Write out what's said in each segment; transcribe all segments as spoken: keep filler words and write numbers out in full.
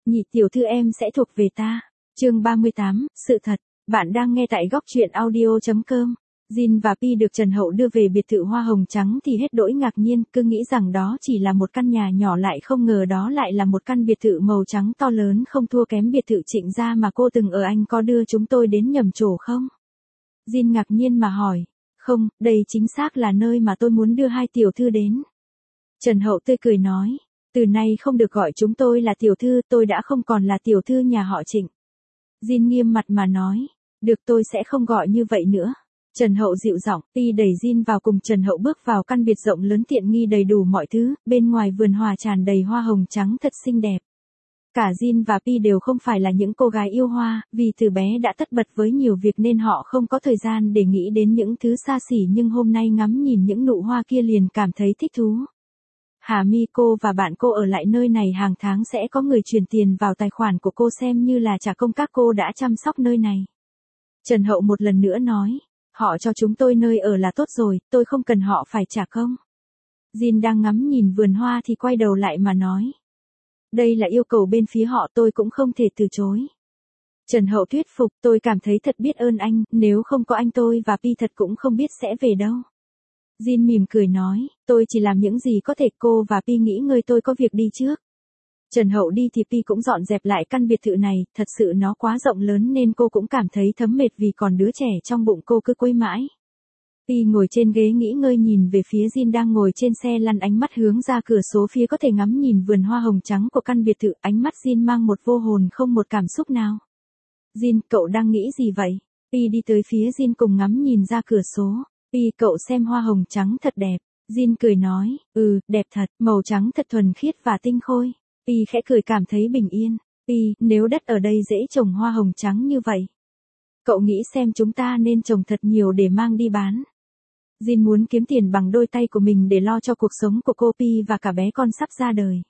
nhị tiểu thư em sẽ thuộc về ta. Chương ba mươi tám, sự thật. Bạn đang nghe tại góc truyện audio chấm com. Jin và Pi được Trần Hậu đưa về biệt thự hoa hồng trắng thì hết đỗi ngạc nhiên, cứ nghĩ rằng đó chỉ là một căn nhà nhỏ, lại không ngờ đó lại là một căn biệt thự màu trắng to lớn, không thua kém biệt thự Trịnh gia mà cô từng ở. Anh có đưa chúng tôi đến nhầm chỗ không? Jin ngạc nhiên mà hỏi. Không, đây chính xác là nơi mà tôi muốn đưa hai tiểu thư đến. Trần Hậu tươi cười nói. Từ nay không được gọi chúng tôi là tiểu thư, tôi đã không còn là tiểu thư nhà họ Trịnh. Jin nghiêm mặt mà nói. Được, tôi sẽ không gọi như vậy nữa. Trần Hậu dịu giọng. Pi đẩy Jin vào cùng Trần Hậu bước vào căn biệt rộng lớn tiện nghi đầy đủ mọi thứ, bên ngoài vườn hòa tràn đầy hoa hồng trắng thật xinh đẹp. Cả Jin và Pi đều không phải là những cô gái yêu hoa, vì từ bé đã tất bật với nhiều việc nên họ không có thời gian để nghĩ đến những thứ xa xỉ, nhưng hôm nay ngắm nhìn những nụ hoa kia liền cảm thấy thích thú. Hà My, cô và bạn cô ở lại nơi này hàng tháng sẽ có người chuyển tiền vào tài khoản của cô xem như là trả công các cô đã chăm sóc nơi này. Trần Hậu một lần nữa nói. Họ cho chúng tôi nơi ở là tốt rồi, tôi không cần họ phải trả công. Jin đang ngắm nhìn vườn hoa thì quay đầu lại mà nói. Đây là yêu cầu bên phía họ, tôi cũng không thể từ chối. Trần Hậu thuyết phục, tôi cảm thấy thật biết ơn anh, nếu không có anh tôi và Pi thật cũng không biết sẽ về đâu. Jin mỉm cười nói, tôi chỉ làm những gì có thể, cô và Pi nghỉ ngơi, tôi có việc đi trước. Trần Hậu đi thì Pi cũng dọn dẹp lại căn biệt thự này, thật sự nó quá rộng lớn nên cô cũng cảm thấy thấm mệt vì còn đứa trẻ trong bụng cô cứ quấy mãi. Pi ngồi trên ghế nghỉ ngơi nhìn về phía Jin đang ngồi trên xe lăn, ánh mắt hướng ra cửa sổ phía có thể ngắm nhìn vườn hoa hồng trắng của căn biệt thự, ánh mắt Jin mang một vô hồn không một cảm xúc nào. Jin, cậu đang nghĩ gì vậy? Pi đi tới phía Jin cùng ngắm nhìn ra cửa sổ. Pi, cậu xem hoa hồng trắng thật đẹp. Jin cười nói, ừ, đẹp thật, màu trắng thật thuần khiết và tinh khôi. Pi khẽ cười cảm thấy bình yên. Pi, nếu đất ở đây dễ trồng hoa hồng trắng như vậy, cậu nghĩ xem chúng ta nên trồng thật nhiều để mang đi bán. Jin muốn kiếm tiền bằng đôi tay của mình để lo cho cuộc sống của cô Pi và cả bé con sắp ra đời.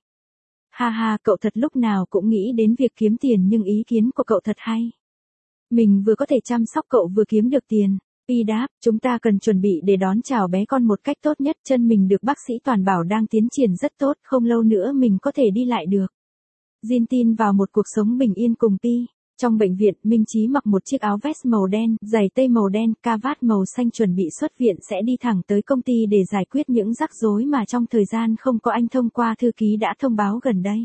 Ha ha, cậu thật lúc nào cũng nghĩ đến việc kiếm tiền, nhưng ý kiến của cậu thật hay. Mình vừa có thể chăm sóc cậu vừa kiếm được tiền. Pi đáp, chúng ta cần chuẩn bị để đón chào bé con một cách tốt nhất, chân mình được bác sĩ toàn bảo đang tiến triển rất tốt, không lâu nữa mình có thể đi lại được. Jin tin vào một cuộc sống bình yên cùng Pi. Trong bệnh viện, Minh Chí mặc một chiếc áo vest màu đen, giày tây màu đen, cravat màu xanh, chuẩn bị xuất viện, sẽ đi thẳng tới công ty để giải quyết những rắc rối mà trong thời gian không có anh thông qua thư ký đã thông báo gần đây.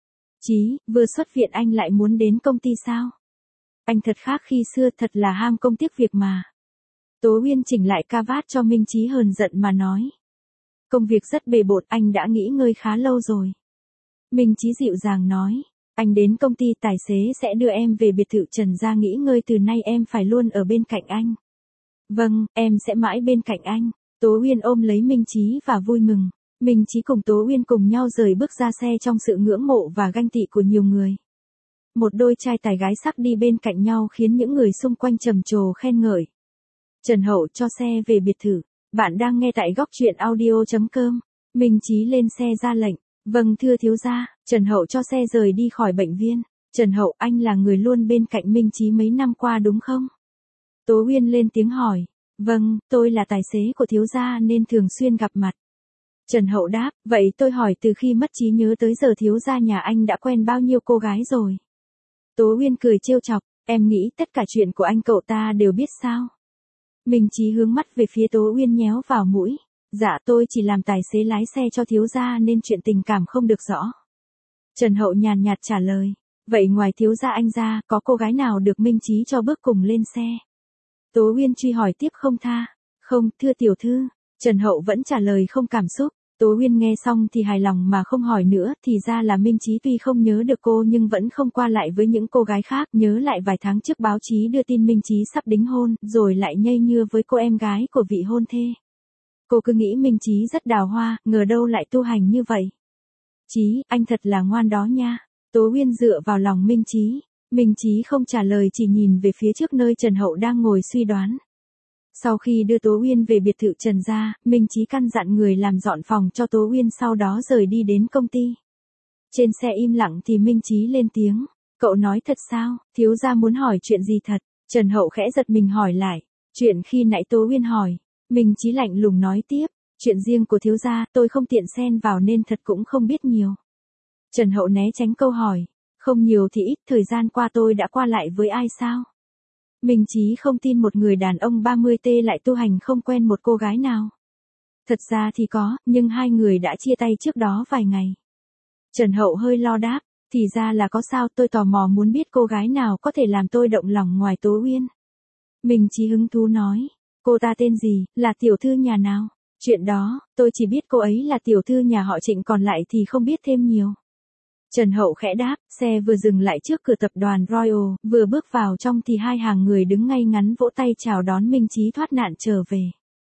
Chí, vừa xuất viện anh lại muốn đến công ty sao? Anh thật khác khi xưa, thật là ham công tiếc việc mà. Tố Uyên chỉnh lại cravat cho Minh Chí hờn giận mà nói. Công việc rất bề bộn, anh đã nghỉ ngơi khá lâu rồi. Minh Chí dịu dàng nói. Anh đến công ty, tài xế sẽ đưa em về biệt thự Trần gia nghỉ ngơi, từ nay em phải luôn ở bên cạnh anh. Vâng, em sẽ mãi bên cạnh anh. Tố Uyên ôm lấy Minh Chí và vui mừng. Minh Chí cùng Tố Uyên cùng nhau rời bước ra xe trong sự ngưỡng mộ và ganh tị của nhiều người. Một đôi trai tài gái sắc đi bên cạnh nhau khiến những người xung quanh trầm trồ khen ngợi. Trần Hậu cho xe về biệt thự. Bạn đang nghe tại góc truyện audio chấm com. Minh Chí lên xe ra lệnh. Vâng thưa thiếu gia. Trần Hậu cho xe rời đi khỏi bệnh viện. Trần Hậu, anh là người luôn bên cạnh Minh Chí mấy năm qua đúng không? Tố Uyên lên tiếng hỏi. Vâng, tôi là tài xế của thiếu gia nên thường xuyên gặp mặt. Trần Hậu đáp, vậy tôi hỏi từ khi mất trí nhớ tới giờ thiếu gia nhà anh đã quen bao nhiêu cô gái rồi? Tố Uyên cười trêu chọc, em nghĩ tất cả chuyện của anh cậu ta đều biết sao? Minh Chí hướng mắt về phía Tố Uyên nhéo vào mũi. Dạ, tôi chỉ làm tài xế lái xe cho thiếu gia nên chuyện tình cảm không được rõ. Trần Hậu nhàn nhạt trả lời. Vậy ngoài thiếu gia anh ra, có cô gái nào được Minh Chí cho bước cùng lên xe? Tố Uyên truy hỏi tiếp không tha. Không, thưa tiểu thư. Trần Hậu vẫn trả lời không cảm xúc. Tố Uyên nghe xong thì hài lòng mà không hỏi nữa, thì ra là Minh Chí tuy không nhớ được cô nhưng vẫn không qua lại với những cô gái khác, nhớ lại vài tháng trước báo chí đưa tin Minh Chí sắp đính hôn, rồi lại nhây nhưa với cô em gái của vị hôn thê. Cô cứ nghĩ Minh Chí rất đào hoa, ngờ đâu lại tu hành như vậy. Chí, anh thật là ngoan đó nha. Tố Uyên dựa vào lòng Minh Chí. Minh Chí không trả lời, chỉ nhìn về phía trước nơi Trần Hậu đang ngồi suy đoán. Sau khi đưa Tố Uyên về biệt thự Trần gia, Minh Chí căn dặn người làm dọn phòng cho Tố Uyên, sau đó rời đi đến công ty. Trên xe im lặng thì Minh Chí lên tiếng. Cậu nói thật sao, thiếu gia muốn hỏi chuyện gì thật? Trần Hậu khẽ giật mình hỏi lại. Chuyện khi nãy Tố Uyên hỏi. Minh Chí lạnh lùng nói tiếp. Chuyện riêng của thiếu gia, tôi không tiện xen vào nên thật cũng không biết nhiều. Trần Hậu né tránh câu hỏi. Không nhiều thì ít, thời gian qua tôi đã qua lại với ai sao? Minh Chí không tin một người đàn ông ba mươi tuổi lại tu hành không quen một cô gái nào. Thật ra thì có, nhưng hai người đã chia tay trước đó vài ngày. Trần Hậu hơi lo đáp, thì ra là có sao, tôi tò mò muốn biết cô gái nào có thể làm tôi động lòng ngoài Tố Uyên. Minh Chí hứng thú nói, cô ta tên gì, là tiểu thư nhà nào? Chuyện đó, tôi chỉ biết cô ấy là tiểu thư nhà họ Trịnh, còn lại thì không biết thêm nhiều. Trần Hậu khẽ đáp, xe vừa dừng lại trước cửa tập đoàn Royal, vừa bước vào trong thì hai hàng người đứng ngay ngắn vỗ tay chào đón Minh Chí thoát nạn trở về.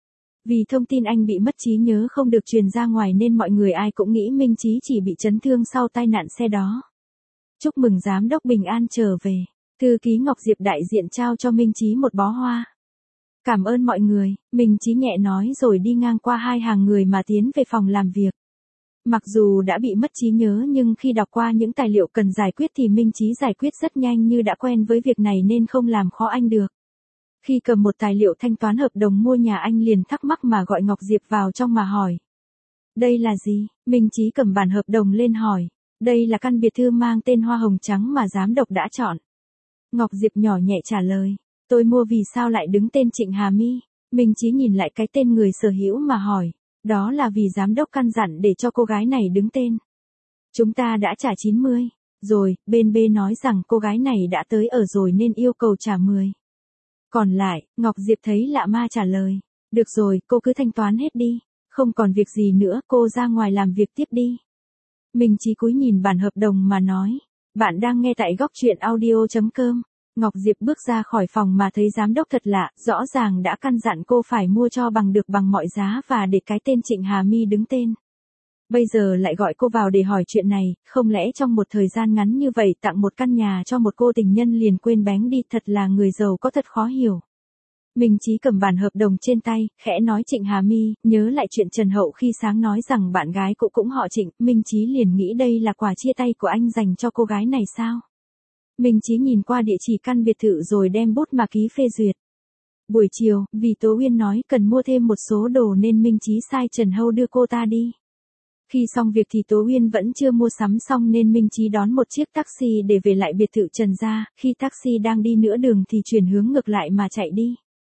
Vì thông tin anh bị mất trí nhớ không được truyền ra ngoài nên mọi người ai cũng nghĩ Minh Chí chỉ bị chấn thương sau tai nạn xe đó. Chúc mừng giám đốc bình an trở về. Thư ký Ngọc Diệp đại diện trao cho Minh Chí một bó hoa. Cảm ơn mọi người, Minh Chí nhẹ nói rồi đi ngang qua hai hàng người mà tiến về phòng làm việc. Mặc dù đã bị mất trí nhớ nhưng khi đọc qua những tài liệu cần giải quyết thì Minh Chí giải quyết rất nhanh, như đã quen với việc này nên không làm khó anh được. Khi cầm một tài liệu thanh toán hợp đồng mua nhà, anh liền thắc mắc mà gọi Ngọc Diệp vào trong mà hỏi. Đây là gì? Minh Chí cầm bản hợp đồng lên hỏi. Đây là căn biệt thự mang tên Hoa Hồng Trắng mà giám đốc đã chọn. Ngọc Diệp nhỏ nhẹ trả lời. Tôi mua vì sao lại đứng tên Trịnh Hà My? Minh Chí nhìn lại cái tên người sở hữu mà hỏi. Đó là vì giám đốc căn dặn để cho cô gái này đứng tên. Chúng ta đã trả chín mươi. Rồi, bên B nói rằng cô gái này đã tới ở rồi nên yêu cầu trả mười. Còn lại, Ngọc Diệp thấy lạ ma trả lời. Được rồi, cô cứ thanh toán hết đi. Không còn việc gì nữa, cô ra ngoài làm việc tiếp đi. Minh Chí cúi nhìn bản hợp đồng mà nói. Bạn đang nghe tại góc truyện audio chấm com. Ngọc Diệp bước ra khỏi phòng mà thấy giám đốc thật lạ, rõ ràng đã căn dặn cô phải mua cho bằng được bằng mọi giá và để cái tên Trịnh Hà My đứng tên. Bây giờ lại gọi cô vào để hỏi chuyện này, không lẽ trong một thời gian ngắn như vậy tặng một căn nhà cho một cô tình nhân liền quên bén đi, thật là người giàu có thật khó hiểu. Minh Chí cầm bản hợp đồng trên tay, khẽ nói Trịnh Hà My, nhớ lại chuyện Trần Hậu khi sáng nói rằng bạn gái cô cũng họ Trịnh, Minh Chí liền nghĩ đây là quà chia tay của anh dành cho cô gái này sao? Minh Chí nhìn qua địa chỉ căn biệt thự rồi đem bút mà ký phê duyệt. Buổi chiều, vì Tố Uyên nói cần mua thêm một số đồ nên Minh Chí sai Trần Hậu đưa cô ta đi. Khi xong việc thì Tố Uyên vẫn chưa mua sắm xong nên Minh Chí đón một chiếc taxi để về lại biệt thự Trần gia, khi taxi đang đi nửa đường thì chuyển hướng ngược lại mà chạy đi.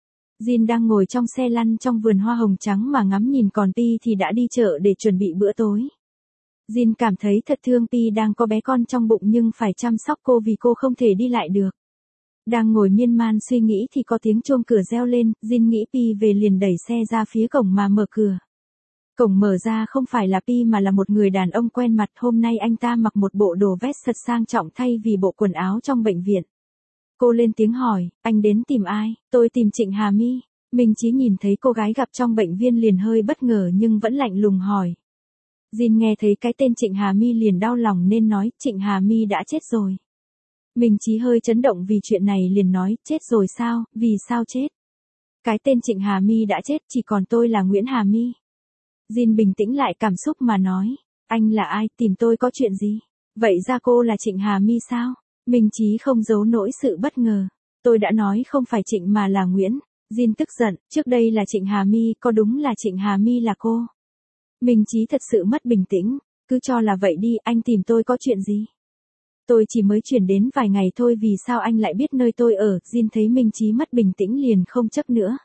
Jin đang ngồi trong xe lăn trong vườn hoa hồng trắng mà ngắm nhìn, còn Pi thì đã đi chợ để chuẩn bị bữa tối. Jin cảm thấy thật thương Pi đang có bé con trong bụng nhưng phải chăm sóc cô vì cô không thể đi lại được. Đang ngồi miên man suy nghĩ thì có tiếng chuông cửa reo lên, Jin nghĩ Pi về liền đẩy xe ra phía cổng mà mở cửa. Cổng mở ra không phải là Pi mà là một người đàn ông quen mặt, hôm nay anh ta mặc một bộ đồ vest thật sang trọng thay vì bộ quần áo trong bệnh viện. Cô lên tiếng hỏi, anh đến tìm ai? Tôi tìm Trịnh Hà My. Minh Chí nhìn thấy cô gái gặp trong bệnh viện liền hơi bất ngờ nhưng vẫn lạnh lùng hỏi. Jin nghe thấy cái tên Trịnh Hà My liền đau lòng nên nói, Trịnh Hà My đã chết rồi. Minh Chí hơi chấn động vì chuyện này liền nói, chết rồi sao, vì sao chết? Cái tên Trịnh Hà My đã chết, chỉ còn tôi là Nguyễn Hà My. Jin bình tĩnh lại cảm xúc mà nói, anh là ai, tìm tôi có chuyện gì? Vậy ra cô là Trịnh Hà My sao? Minh Chí không giấu nổi sự bất ngờ. Tôi đã nói không phải Trịnh mà là Nguyễn. Jin tức giận, trước đây là Trịnh Hà My, có đúng là Trịnh Hà My là cô? Minh Chí thật sự mất bình tĩnh, cứ cho là vậy đi, anh tìm tôi có chuyện gì? Tôi chỉ mới chuyển đến vài ngày thôi, vì sao anh lại biết nơi tôi ở? Jin thấy Minh Chí mất bình tĩnh liền không chấp nữa.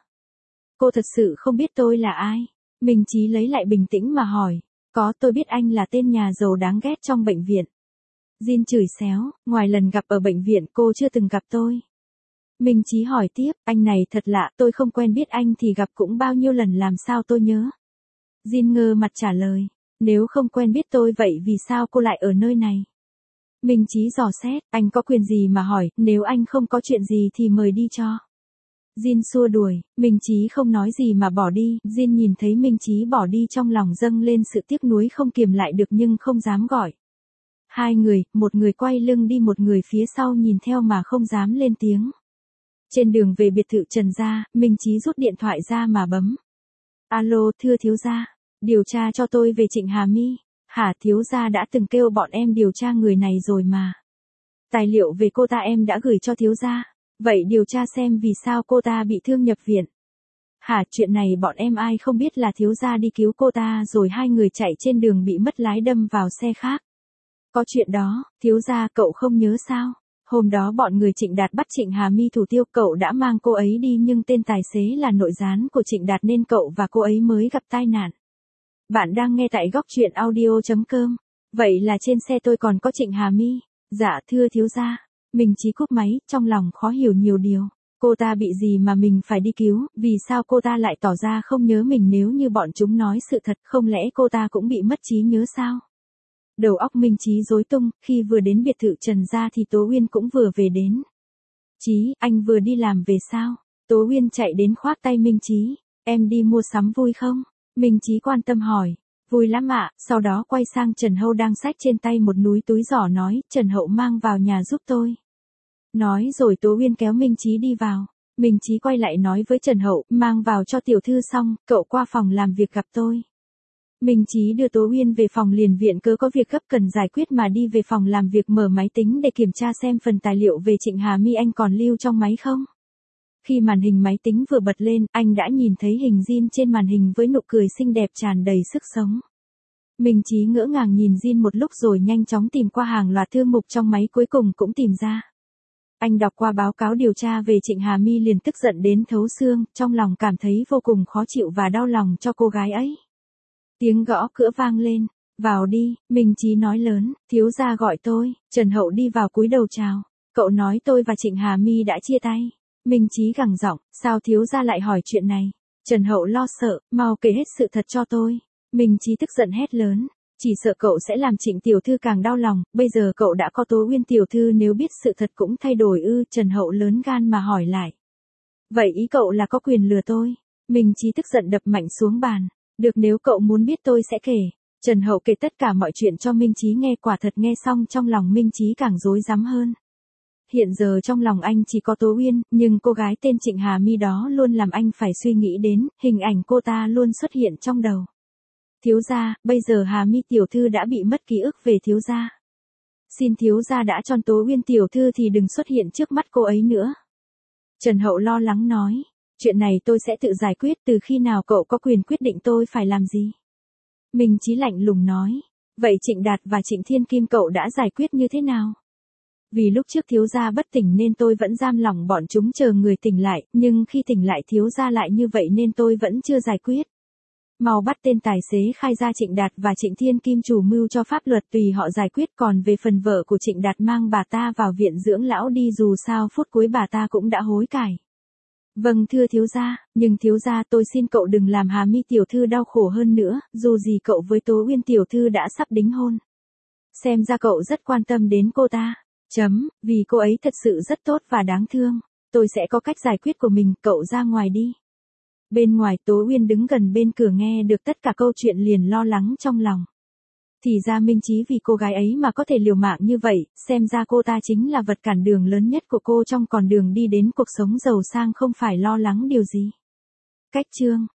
Cô thật sự không biết tôi là ai? Minh Chí lấy lại bình tĩnh mà hỏi, có, tôi biết anh là tên nhà giàu đáng ghét trong bệnh viện. Jin chửi xéo, ngoài lần gặp ở bệnh viện cô chưa từng gặp tôi. Minh Chí hỏi tiếp, anh này thật lạ, tôi không quen biết anh thì gặp cũng bao nhiêu lần làm sao tôi nhớ. Jin ngơ mặt trả lời, nếu không quen biết tôi vậy vì sao cô lại ở nơi này? Minh Chí dò xét, anh có quyền gì mà hỏi, nếu anh không có chuyện gì thì mời đi cho. Jin xua đuổi, Minh Chí không nói gì mà bỏ đi, Jin nhìn thấy Minh Chí bỏ đi trong lòng dâng lên sự tiếc nuối không kiềm lại được nhưng không dám gọi. Hai người, một người quay lưng đi, một người phía sau nhìn theo mà không dám lên tiếng. Trên đường về biệt thự Trần gia, Minh Chí rút điện thoại ra mà bấm. Alo, thưa thiếu gia, điều tra cho tôi về Trịnh Hà My. Hả, thiếu gia đã từng kêu bọn em điều tra người này rồi mà. Tài liệu về cô ta em đã gửi cho thiếu gia. Vậy điều tra xem vì sao cô ta bị thương nhập viện. Hả, chuyện này bọn em ai không biết là thiếu gia đi cứu cô ta rồi hai người chạy trên đường bị mất lái đâm vào xe khác. Có chuyện đó, thiếu gia cậu không nhớ sao? Hôm đó bọn người Trịnh Đạt bắt Trịnh Hà My thủ tiêu, cậu đã mang cô ấy đi nhưng tên tài xế là nội gián của Trịnh Đạt nên cậu và cô ấy mới gặp tai nạn. Bạn đang nghe tại góc truyện audio.com. Vậy là trên xe tôi còn có Trịnh Hà My. Dạ thưa thiếu gia. Minh Chí cúp máy, trong lòng khó hiểu nhiều điều. Cô ta bị gì mà mình phải đi cứu, vì sao cô ta lại tỏ ra không nhớ mình nếu như bọn chúng nói sự thật, không lẽ cô ta cũng bị mất trí nhớ sao? Đầu óc Minh Chí rối tung, khi vừa đến biệt thự Trần gia thì Tố Uyên cũng vừa về đến. Chí, anh vừa đi làm về sao? Tố Uyên chạy đến khoác tay Minh Chí. Em đi mua sắm vui không? Minh Chí quan tâm hỏi. Vui lắm ạ, sau đó quay sang Trần Hậu đang xách trên tay một núi túi giỏ nói, Trần Hậu mang vào nhà giúp tôi. Nói rồi Tố Uyên kéo Minh Chí đi vào. Minh Chí quay lại nói với Trần Hậu, mang vào cho tiểu thư xong, cậu qua phòng làm việc gặp tôi. Minh Chí đưa Tố Uyên về phòng liền viện cớ có việc gấp cần giải quyết mà đi về phòng làm việc mở máy tính để kiểm tra xem phần tài liệu về Trịnh Hà My anh còn lưu trong máy không. Khi màn hình máy tính vừa bật lên, anh đã nhìn thấy hình Jin trên màn hình với nụ cười xinh đẹp tràn đầy sức sống. Minh Chí ngỡ ngàng nhìn Jin một lúc rồi nhanh chóng tìm qua hàng loạt thư mục trong máy cuối cùng cũng tìm ra. Anh đọc qua báo cáo điều tra về Trịnh Hà My liền tức giận đến thấu xương, trong lòng cảm thấy vô cùng khó chịu và đau lòng cho cô gái ấy. Tiếng gõ cửa vang lên. Vào đi, Minh Chí nói lớn, thiếu gia gọi tôi. Trần Hậu đi vào cúi đầu chào. Cậu nói tôi và Trịnh Hà My đã chia tay. Minh Chí gằn giọng, sao thiếu gia lại hỏi chuyện này? Trần Hậu lo sợ, mau kể hết sự thật cho tôi. Minh Chí tức giận hét lớn, chỉ sợ cậu sẽ làm Trịnh tiểu thư càng đau lòng, bây giờ cậu đã có Tố Uyên tiểu thư nếu biết sự thật cũng thay đổi ư? Trần Hậu lớn gan mà hỏi lại. Vậy ý cậu là có quyền lừa tôi? Minh Chí tức giận đập mạnh xuống bàn. Được, nếu cậu muốn biết tôi sẽ kể. Trần Hậu kể tất cả mọi chuyện cho Minh Chí nghe, quả thật nghe xong trong lòng Minh Chí càng rối rắm hơn. Hiện giờ trong lòng anh chỉ có Tố Uyên, nhưng cô gái tên Trịnh Hà My đó luôn làm anh phải suy nghĩ đến, hình ảnh cô ta luôn xuất hiện trong đầu. Thiếu gia, bây giờ Hà My tiểu thư đã bị mất ký ức về thiếu gia. Xin thiếu gia đã cho Tố Uyên tiểu thư thì đừng xuất hiện trước mắt cô ấy nữa. Trần Hậu lo lắng nói, chuyện này tôi sẽ tự giải quyết, từ khi nào cậu có quyền quyết định tôi phải làm gì? Minh Chí lạnh lùng nói, vậy Trịnh Đạt và Trịnh Thiên Kim cậu đã giải quyết như thế nào? Vì lúc trước thiếu gia bất tỉnh nên tôi vẫn giam lỏng bọn chúng chờ người tỉnh lại, nhưng khi tỉnh lại thiếu gia lại như vậy nên tôi vẫn chưa giải quyết. Mau bắt tên tài xế khai ra Trịnh Đạt và Trịnh Thiên Kim chủ mưu cho pháp luật tùy họ giải quyết, còn về phần vợ của Trịnh Đạt mang bà ta vào viện dưỡng lão đi, dù sao phút cuối bà ta cũng đã hối cải. Vâng thưa thiếu gia, nhưng thiếu gia tôi xin cậu đừng làm Hà My tiểu thư đau khổ hơn nữa, dù gì cậu với Tố Uyên tiểu thư đã sắp đính hôn. Xem ra cậu rất quan tâm đến cô ta. Chấm, vì cô ấy thật sự rất tốt và đáng thương. Tôi sẽ có cách giải quyết của mình, cậu ra ngoài đi. Bên ngoài Tố Uyên đứng gần bên cửa nghe được tất cả câu chuyện liền lo lắng trong lòng. Thì ra Minh Chí vì cô gái ấy mà có thể liều mạng như vậy, xem ra cô ta chính là vật cản đường lớn nhất của cô trong con đường đi đến cuộc sống giàu sang, không phải lo lắng điều gì. Cách chương